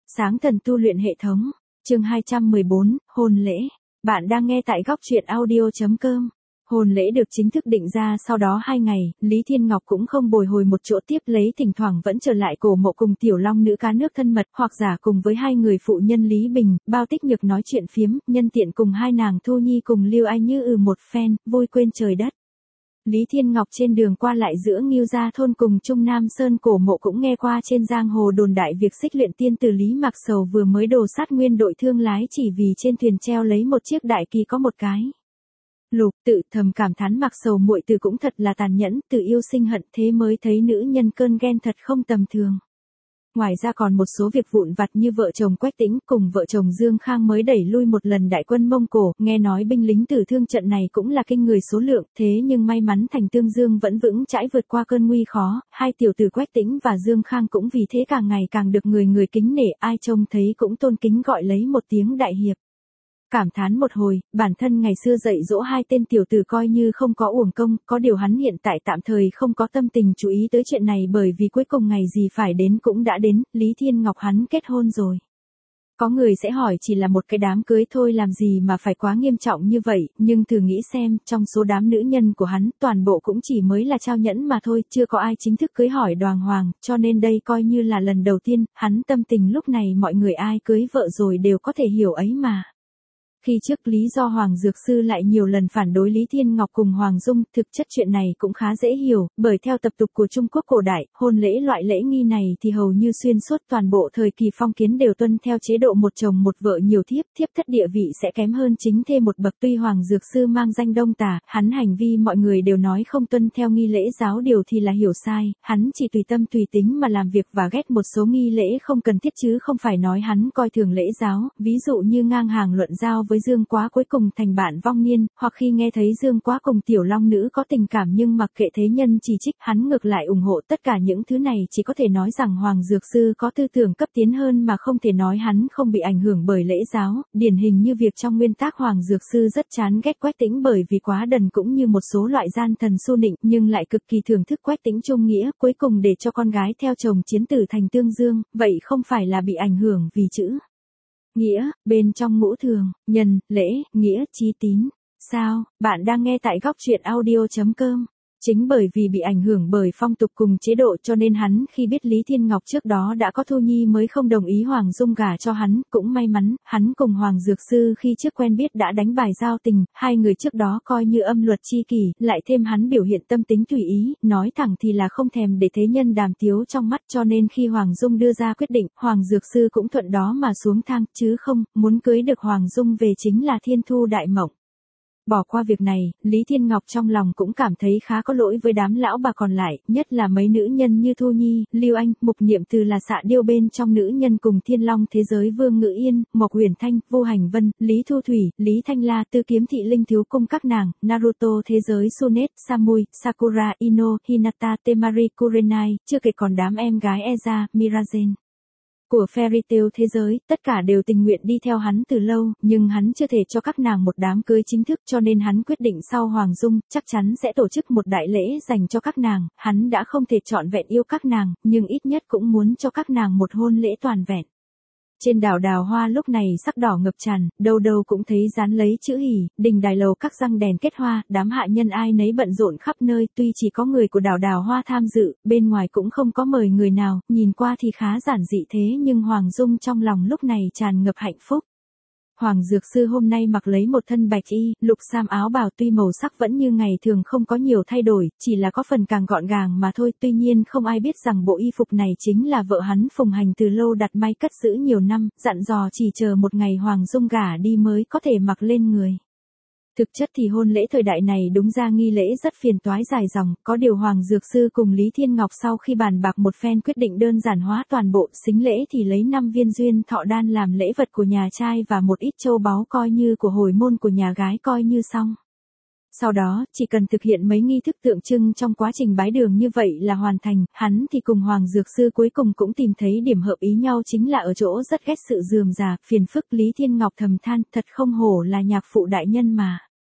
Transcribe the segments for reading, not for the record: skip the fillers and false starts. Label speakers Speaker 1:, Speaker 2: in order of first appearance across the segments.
Speaker 1: Sáng thần tu luyện hệ thống, chương 214, hôn lễ. Bạn đang nghe tại góc truyện audio.com. Hôn lễ được chính thức định ra sau đó 2 ngày, Lý Thiên Ngọc cũng không bồi hồi một chỗ tiếp lấy, thỉnh thoảng vẫn trở lại cổ mộ cùng tiểu long nữ cá nước thân mật, hoặc giả cùng với hai người phụ nhân Lý Bình, Bao Tích Nhược nói chuyện phiếm, nhân tiện cùng hai nàng Thu Nhi cùng Lưu Ai Như một phen, vui quên trời đất. Lý Thiên Ngọc trên đường qua lại giữa Ngưu Gia thôn cùng Trung Nam Sơn cổ mộ cũng nghe qua trên giang hồ đồn đại việc xích luyện tiên tử Lý Mạc Sầu vừa mới đồ sát nguyên đội thương lái chỉ vì trên thuyền treo lấy một chiếc đại kỳ có một cái lục, tự thầm cảm thán Mạc Sầu muội tử cũng thật là tàn nhẫn, tự yêu sinh hận thế mới thấy nữ nhân cơn ghen thật không tầm thường. Ngoài ra còn một số việc vụn vặt như vợ chồng Quách Tĩnh cùng vợ chồng Dương Khang mới đẩy lui một lần đại quân Mông Cổ, nghe nói binh lính tử thương trận này cũng là kinh người số lượng, thế nhưng may mắn Thành Tương Dương vẫn vững chãi vượt qua cơn nguy khó, hai tiểu tử Quách Tĩnh và Dương Khang cũng vì thế càng ngày càng được người người kính nể, ai trông thấy cũng tôn kính gọi lấy một tiếng đại hiệp. Cảm thán một hồi, bản thân ngày xưa dạy dỗ hai tên tiểu tử coi như không có uổng công, có điều hắn hiện tại tạm thời không có tâm tình chú ý tới chuyện này bởi vì cuối cùng ngày gì phải đến cũng đã đến, Lý Thiên Ngọc hắn kết hôn rồi. Có người sẽ hỏi chỉ là một cái đám cưới thôi làm gì mà phải quá nghiêm trọng như vậy, nhưng thử nghĩ xem, trong số đám nữ nhân của hắn, toàn bộ cũng chỉ mới là trao nhẫn mà thôi, chưa có ai chính thức cưới hỏi đoàng hoàng, cho nên đây coi như là lần đầu tiên, hắn tâm tình lúc này mọi người ai cưới vợ rồi đều có thể hiểu ấy mà. Khi trước lý do Hoàng Dược Sư lại nhiều lần phản đối Lý Thiên Ngọc cùng Hoàng Dung, thực chất chuyện này cũng khá dễ hiểu, bởi theo tập tục của Trung Quốc cổ đại, hôn lễ loại lễ nghi này thì hầu như xuyên suốt toàn bộ thời kỳ phong kiến đều tuân theo chế độ một chồng một vợ nhiều thiếp, thiếp thất địa vị sẽ kém hơn chính thê một bậc. Tuy Hoàng Dược Sư mang danh Đông Tà, hắn hành vi mọi người đều nói không tuân theo nghi lễ giáo điều thì là hiểu sai, hắn chỉ tùy tâm tùy tính mà làm việc và ghét một số nghi lễ không cần thiết chứ không phải nói hắn coi thường lễ giáo, ví dụ như ngang hàng luận giao với Dương Quá cuối cùng thành bạn vong niên, hoặc khi nghe thấy Dương Quá cùng tiểu long nữ có tình cảm nhưng mặc kệ thế nhân chỉ trích, hắn ngược lại ủng hộ. Tất cả những thứ này chỉ có thể nói rằng Hoàng Dược Sư có tư tưởng cấp tiến hơn mà không thể nói hắn không bị ảnh hưởng bởi lễ giáo, điển hình như việc trong nguyên tắc Hoàng Dược Sư rất chán ghét Quách Tĩnh bởi vì quá đần cũng như một số loại gian thần xu nịnh, nhưng lại cực kỳ thưởng thức Quách Tĩnh trung nghĩa, cuối cùng để cho con gái theo chồng chiến tử Thành Tương Dương, vậy không phải là bị ảnh hưởng vì chữ nghĩa, bên trong ngũ thường, nhân, lễ, nghĩa, chí tín. Sao, bạn đang nghe tại góc truyện audio.com. Chính bởi vì bị ảnh hưởng bởi phong tục cùng chế độ cho nên hắn khi biết Lý Thiên Ngọc trước đó đã có Thu Nhi mới không đồng ý Hoàng Dung gả cho hắn, cũng may mắn, hắn cùng Hoàng Dược Sư khi trước quen biết đã đánh bài giao tình, hai người trước đó coi như âm luật chi kỷ, lại thêm hắn biểu hiện tâm tính tùy ý, nói thẳng thì là không thèm để thế nhân đàm tiếu trong mắt cho nên khi Hoàng Dung đưa ra quyết định, Hoàng Dược Sư cũng thuận đó mà xuống thang, chứ không, muốn cưới được Hoàng Dung về chính là thiên thu đại mộng. Bỏ qua việc này, Lý Thiên Ngọc trong lòng cũng cảm thấy khá có lỗi với đám lão bà còn lại, nhất là mấy nữ nhân như Thu Nhi, Lưu Anh, Mục Niệm Từ là xạ điêu bên trong nữ nhân cùng Thiên Long thế giới Vương Ngự Yên, Mộc Huyền Thanh, Vô Hành Vân, Lý Thu Thủy, Lý Thanh La, Tư Kiếm Thị Linh Thiếu Cung các nàng, Naruto thế giới Sunet, Samui, Sakura, Ino, Hinata, Temari, Kurenai, chưa kể còn đám em gái Eza, Mirazen của Fairy Tail thế giới, tất cả đều tình nguyện đi theo hắn từ lâu, nhưng hắn chưa thể cho các nàng một đám cưới chính thức cho nên hắn quyết định sau Hoàng Dung, chắc chắn sẽ tổ chức một đại lễ dành cho các nàng, hắn đã không thể trọn vẹn yêu các nàng, nhưng ít nhất cũng muốn cho các nàng một hôn lễ toàn vẹn. Trên đảo Đào Hoa lúc này sắc đỏ ngập tràn, đâu đâu cũng thấy dán lấy chữ hỉ, đình đài lầu các răng đèn kết hoa, đám hạ nhân ai nấy bận rộn khắp nơi, tuy chỉ có người của đảo Đào Hoa tham dự, bên ngoài cũng không có mời người nào, nhìn qua thì khá giản dị thế nhưng Hoàng Dung trong lòng lúc này tràn ngập hạnh phúc. Hoàng Dược Sư hôm nay mặc lấy một thân bạch y, lục sam áo bào tuy màu sắc vẫn như ngày thường không có nhiều thay đổi, chỉ là có phần càng gọn gàng mà thôi, tuy nhiên không ai biết rằng bộ y phục này chính là vợ hắn Phùng Hành từ lâu đặt may cất giữ nhiều năm, dặn dò chỉ chờ một ngày Hoàng Dung gả đi mới có thể mặc lên người. Thực chất thì hôn lễ thời đại này đúng ra nghi lễ rất phiền toái dài dòng, có điều Hoàng Dược Sư cùng Lý Thiên Ngọc sau khi bàn bạc một phen quyết định đơn giản hóa toàn bộ, sính lễ thì lấy 5 viên duyên thọ đan làm lễ vật của nhà trai và một ít châu báu coi như của hồi môn của nhà gái coi như xong. Sau đó, chỉ cần thực hiện mấy nghi thức tượng trưng trong quá trình bái đường như vậy là hoàn thành, hắn thì cùng Hoàng Dược Sư cuối cùng cũng tìm thấy điểm hợp ý nhau chính là ở chỗ rất ghét sự rườm rà, phiền phức. Lý Thiên Ngọc thầm than, thật không hổ là nhạc phụ đại nhân mà.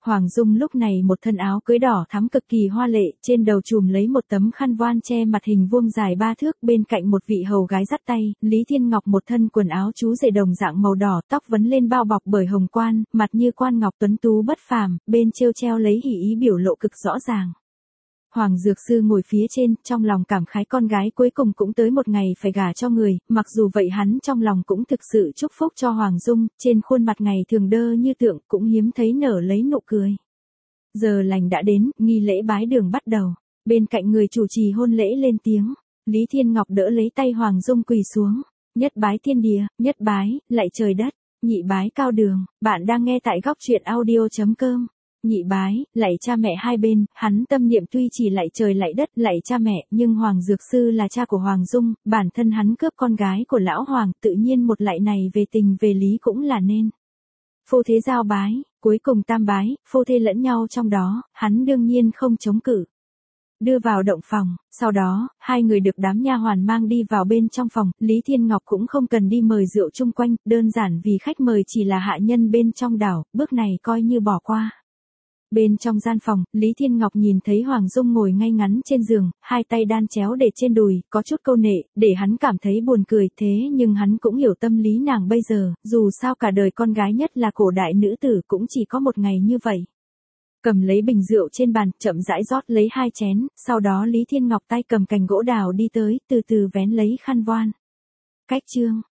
Speaker 1: Hoàng Dung lúc này một thân áo cưới đỏ thắm cực kỳ hoa lệ, trên đầu trùm lấy một tấm khăn voan che mặt hình vuông dài 3 thước, bên cạnh một vị hầu gái dắt tay, Lý Thiên Ngọc một thân quần áo chú rể đồng dạng màu đỏ, tóc vấn lên bao bọc bởi hồng quan, mặt như quan ngọc tuấn tú bất phàm, bên treo lấy hỉ ý biểu lộ cực rõ ràng. Hoàng Dược Sư ngồi phía trên, trong lòng cảm khái con gái cuối cùng cũng tới một ngày phải gả cho người, mặc dù vậy hắn trong lòng cũng thực sự chúc phúc cho Hoàng Dung, trên khuôn mặt ngày thường đơ như tượng cũng hiếm thấy nở lấy nụ cười. Giờ lành đã đến, nghi lễ bái đường bắt đầu. Bên cạnh người chủ trì hôn lễ lên tiếng, Lý Thiên Ngọc đỡ lấy tay Hoàng Dung quỳ xuống, nhất bái thiên địa, nhất bái, lạy trời đất, nhị bái cao đường, bạn đang nghe tại góc truyện audio.com. Nhị bái, lạy cha mẹ hai bên, hắn tâm niệm tuy chỉ lạy trời lạy đất, lạy cha mẹ, nhưng Hoàng Dược Sư là cha của Hoàng Dung, bản thân hắn cướp con gái của lão Hoàng, tự nhiên một lạy này về tình về lý cũng là nên. Phu thế giao bái, cuối cùng tam bái, phu thê lẫn nhau trong đó, hắn đương nhiên không chống cự. Đưa vào động phòng, sau đó, hai người được đám nha hoàn mang đi vào bên trong phòng, Lý Thiên Ngọc cũng không cần đi mời rượu chung quanh, đơn giản vì khách mời chỉ là hạ nhân bên trong đảo, bước này coi như bỏ qua. Bên trong gian phòng, Lý Thiên Ngọc nhìn thấy Hoàng Dung ngồi ngay ngắn trên giường, hai tay đan chéo để trên đùi, có chút câu nệ, để hắn cảm thấy buồn cười, thế nhưng hắn cũng hiểu tâm lý nàng bây giờ, dù sao cả đời con gái nhất là cổ đại nữ tử cũng chỉ có một ngày như vậy. Cầm lấy bình rượu trên bàn, chậm rãi rót lấy 2 chén, sau đó Lý Thiên Ngọc tay cầm cành gỗ đào đi tới, từ từ vén lấy khăn voan. Cách chương